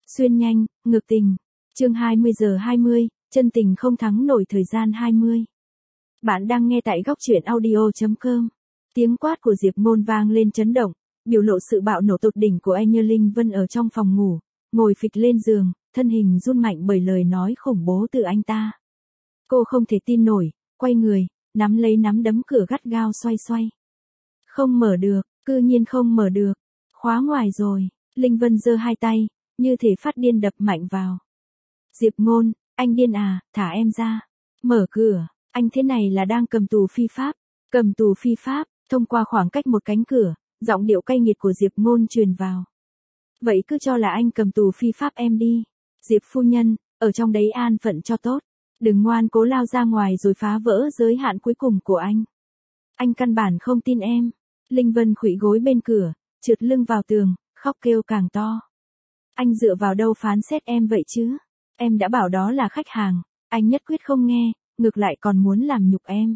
Xuyên nhanh, ngược tình. Chương 20:20, chân tình không thắng nổi thời gian 20. Bạn đang nghe tại góc truyện audio.com. Tiếng quát của Diệp Ngôn vang lên chấn động, biểu lộ sự bạo nổ tột đỉnh của anh như Linh Vân ở trong phòng ngủ, ngồi phịch lên giường, thân hình run mạnh bởi lời nói khủng bố từ anh ta. Cô không thể tin nổi, quay người, nắm lấy nắm đấm cửa gắt gao xoay xoay. Không mở được, cư nhiên không mở được. Khóa ngoài rồi. Linh Vân giơ hai tay, như thể phát điên đập mạnh vào. Diệp Ngôn, anh điên à, thả em ra. Mở cửa, anh thế này là đang cầm tù phi pháp. Cầm tù phi pháp, thông qua khoảng cách một cánh cửa, giọng điệu cay nghiệt của Diệp Ngôn truyền vào. Vậy cứ cho là anh cầm tù phi pháp em đi. Diệp phu nhân, ở trong đấy an phận cho tốt. Đừng ngoan cố lao ra ngoài rồi phá vỡ giới hạn cuối cùng của anh. Anh căn bản không tin em. Linh Vân khuỵu gối bên cửa, trượt lưng vào tường, khóc kêu càng to. Anh dựa vào đâu phán xét em vậy chứ? Em đã bảo đó là khách hàng, anh nhất quyết không nghe, ngược lại còn muốn làm nhục em.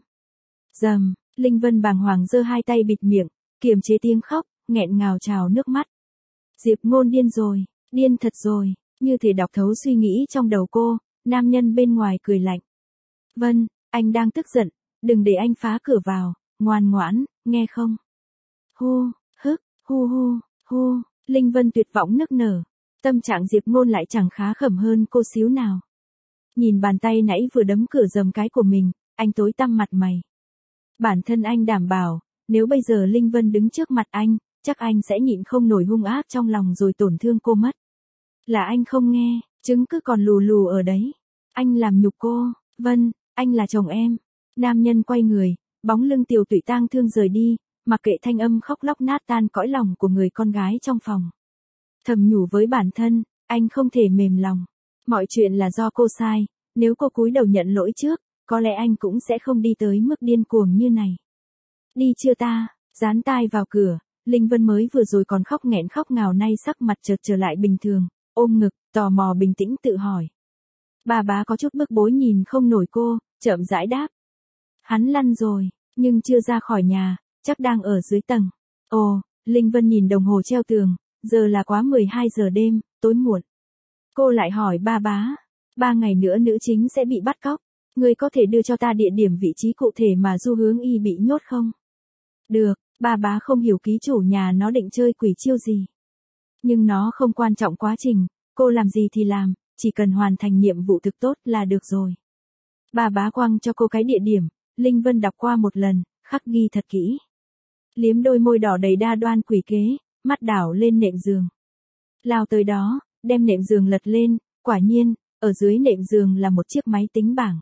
Dầm, Linh Vân bàng hoàng giơ hai tay bịt miệng, kiềm chế tiếng khóc, nghẹn ngào trào nước mắt. Diệp Ngôn điên rồi, điên thật rồi, như thể đọc thấu suy nghĩ trong đầu cô, nam nhân bên ngoài cười lạnh. Vân, anh đang tức giận, đừng để anh phá cửa vào, ngoan ngoãn, nghe không? Hu, hức, hu hu, hu, Linh Vân tuyệt vọng nức nở. Tâm trạng Diệp Ngôn lại chẳng khá khẩm hơn cô xíu nào. Nhìn bàn tay nãy vừa đấm cửa giầm cái của mình, anh tối tăm mặt mày. Bản thân anh đảm bảo, nếu bây giờ Linh Vân đứng trước mặt anh, chắc anh sẽ nhịn không nổi hung ác trong lòng rồi tổn thương cô mất. Là anh không nghe, chứng cứ còn lù lù ở đấy. Anh làm nhục cô, Vân, anh là chồng em. Nam nhân quay người, bóng lưng tiều tụy tang thương rời đi, mặc kệ thanh âm khóc lóc nát tan cõi lòng của người con gái trong phòng. Thầm nhủ với bản thân, anh không thể mềm lòng. Mọi chuyện là do cô sai, nếu cô cúi đầu nhận lỗi trước, có lẽ anh cũng sẽ không đi tới mức điên cuồng như này. Đi chưa ta, dán tai vào cửa, Linh Vân mới vừa rồi còn khóc nghẹn khóc ngào nay sắc mặt chợt trở lại bình thường, ôm ngực, tò mò bình tĩnh tự hỏi. Bà bá có chút bức bối nhìn không nổi cô, chậm rãi đáp. Hắn lăn rồi, nhưng chưa ra khỏi nhà, chắc đang ở dưới tầng. Ồ, Linh Vân nhìn đồng hồ treo tường, giờ là quá 12 giờ đêm, tối muộn. Cô lại hỏi ba bá, 3 ngày nữa nữ chính sẽ bị bắt cóc, người có thể đưa cho ta địa điểm vị trí cụ thể mà Du Hướng Y bị nhốt không? Được, ba bá không hiểu ký chủ nhà nó định chơi quỷ chiêu gì. Nhưng nó không quan trọng quá trình, cô làm gì thì làm, chỉ cần hoàn thành nhiệm vụ thực tốt là được rồi. Ba bá quăng cho cô cái địa điểm, Linh Vân đọc qua một lần, khắc ghi thật kỹ. Liếm đôi môi đỏ đầy đa đoan quỷ kế, mắt đảo lên nệm giường. Lao tới đó, đem nệm giường lật lên, quả nhiên, ở dưới nệm giường là một chiếc máy tính bảng.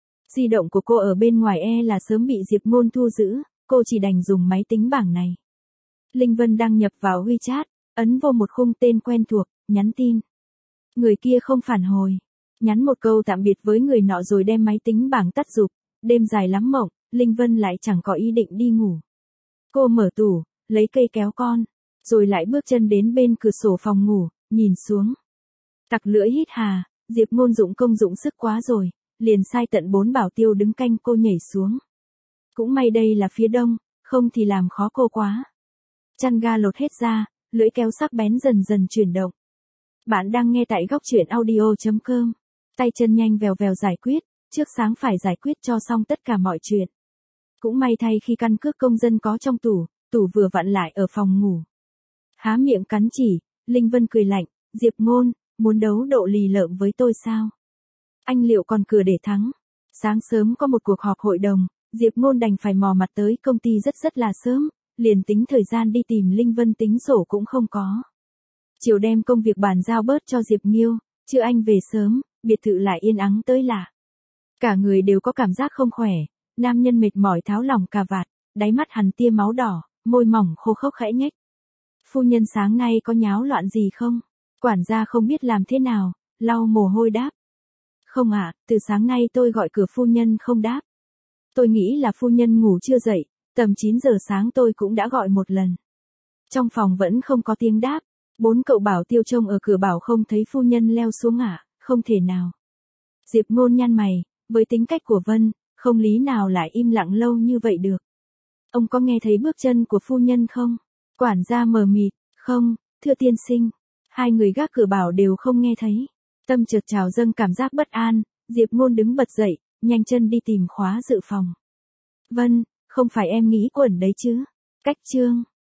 Di động của cô ở bên ngoài là sớm bị Diệp Ngôn thu giữ, cô chỉ đành dùng máy tính bảng này. Linh Vân đăng nhập vào WeChat, ấn vô một khung tên quen thuộc, nhắn tin. Người kia không phản hồi. Nhắn một câu tạm biệt với người nọ rồi đem máy tính bảng tắt rụp, đêm dài lắm mộng, Linh Vân lại chẳng có ý định đi ngủ. Cô mở tủ, lấy cây kéo con, rồi lại bước chân đến bên cửa sổ phòng ngủ, nhìn xuống. Tặc lưỡi hít hà, Diệp Ngôn dụng công dụng sức quá rồi, liền sai tận 4 bảo tiêu đứng canh cô nhảy xuống. Cũng may đây là phía đông, không thì làm khó cô quá. Chăn ga lột hết ra, lưỡi kéo sắc bén dần dần chuyển động. Bạn đang nghe tại góc truyện audio.com. Tay chân nhanh vèo vèo giải quyết, trước sáng phải giải quyết cho xong tất cả mọi chuyện. Cũng may thay khi căn cước công dân có trong tủ vừa vặn lại ở phòng ngủ. Há miệng cắn chỉ, Linh Vân cười lạnh, Diệp Ngôn, muốn đấu độ lì lợm với tôi sao? Anh liệu còn cửa để thắng? Sáng sớm có một cuộc họp hội đồng, Diệp Ngôn đành phải mò mặt tới công ty rất là sớm, liền tính thời gian đi tìm Linh Vân tính sổ cũng không có. Chiều đem công việc bàn giao bớt cho Diệp Nghiêu, trưa anh về sớm, biệt thự lại yên ắng tới lạ. Cả người đều có cảm giác không khỏe, nam nhân mệt mỏi tháo lỏng cà vạt, đáy mắt hằn tia máu đỏ, môi mỏng khô khốc khẽ nhếch. Phu nhân sáng nay có nháo loạn gì không? Quản gia không biết làm thế nào, lau mồ hôi đáp. Không ạ, từ sáng nay tôi gọi cửa phu nhân không đáp. Tôi nghĩ là phu nhân ngủ chưa dậy, tầm 9 giờ sáng tôi cũng đã gọi một lần. Trong phòng vẫn không có tiếng đáp, 4 cậu bảo tiêu trông ở cửa bảo không thấy phu nhân leo xuống ạ, không thể nào. Diệp Ngôn nhăn mày, với tính cách của Vân, không lý nào lại im lặng lâu như vậy được. Ông có nghe thấy bước chân của phu nhân không? Quản gia mờ mịt, không, thưa tiên sinh. Hai người gác cửa bảo đều không nghe thấy. Tâm chợt trào dâng cảm giác bất an, Diệp Ngôn đứng bật dậy, nhanh chân đi tìm khóa dự phòng. Vân, không phải em nghĩ quẩn đấy chứ? Cách chương.